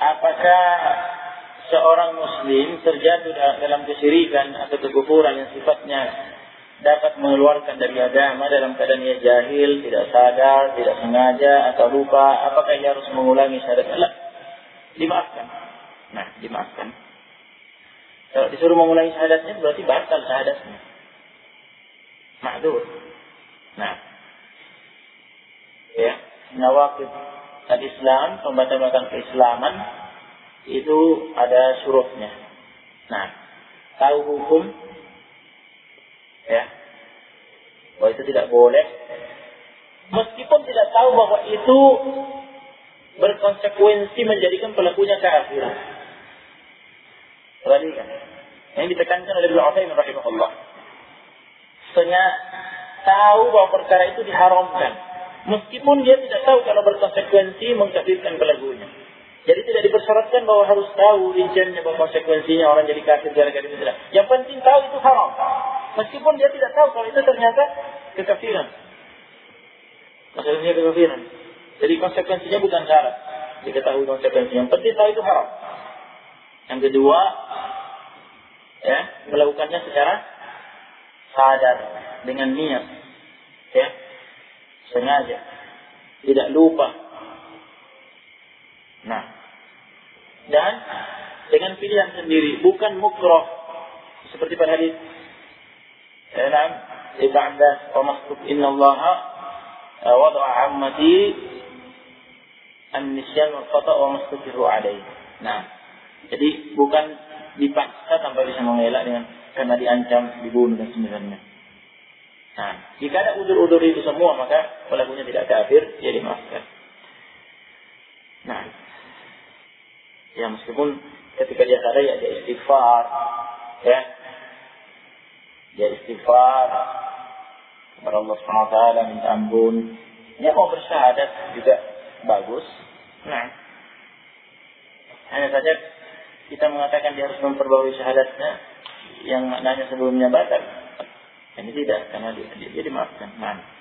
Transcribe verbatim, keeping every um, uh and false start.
apakah seorang muslim terjatuh dalam kesyirikan atau kekufuran yang sifatnya dapat mengeluarkan dari agama dalam keadaan ia jahil, tidak sadar, tidak sengaja atau lupa, apakah ia harus mengulangi syahadat? Allah dimaafkan. Nah, dimaafkan. Kalau disuruh mengulangi syahadatnya berarti batal syahadatnya. Ma'dzur. Nah, ya, nawaqid al-Islam, pembatal-pembatal keislaman itu ada syurutnya. Nah, tahu hukum, ya, bahwa itu tidak boleh, meskipun tidak tahu bahwa itu berkonsekuensi menjadikan pelakunya kafir. Perhatikan, yang ditekankan oleh Ibnu Utsaimin rahimahullah. Sebenarnya tahu bahwa perkara itu diharamkan, meskipun dia tidak tahu kalau berkonsekuensi mengkafirkan pelakunya. Jadi tidak dipersyaratkan bahwa harus tahu rinciannya bahwa konsekuensinya orang jadi kafir gara-gara itu tidak. Yang penting tahu itu haram, meskipun dia tidak tahu kalau itu ternyata kekafiran. Konsekuensinya kekafiran. Jadi konsekuensinya bukan syarat diketahui konsekuensinya. Yang penting tahu itu haram. Yang kedua, ya, melakukannya secara sadar dengan niat, ya, sengaja, tidak lupa. Nah, dan dengan pilihan sendiri, bukan mukroh seperti pada hadis dalam Ibn wa maktub inna Allah wada'a ammati an-nisyan wal khata' wa mastufiru alaihi. Nah, jadi bukan dipaksa tanpa bisa mengelak dengan karena diancam dibunuh dan semacamnya. Nah, jika ada udur-udur itu semua maka pelakunya tidak kafir, dia dimaafkan. Nah, ya meskipun ketika dia sadar ya dia istighfar, ya, dia istighfar kepada Allah Subhanahu Wa Taala, minta ampun. Dia mau bersyahadat juga bagus. Nah, hanya saja kita mengatakan dia harus memperbarui syahadatnya yang maknanya sebelumnya batal. Ini tidak, karena dia, dia, dia dimaafkan. Nah.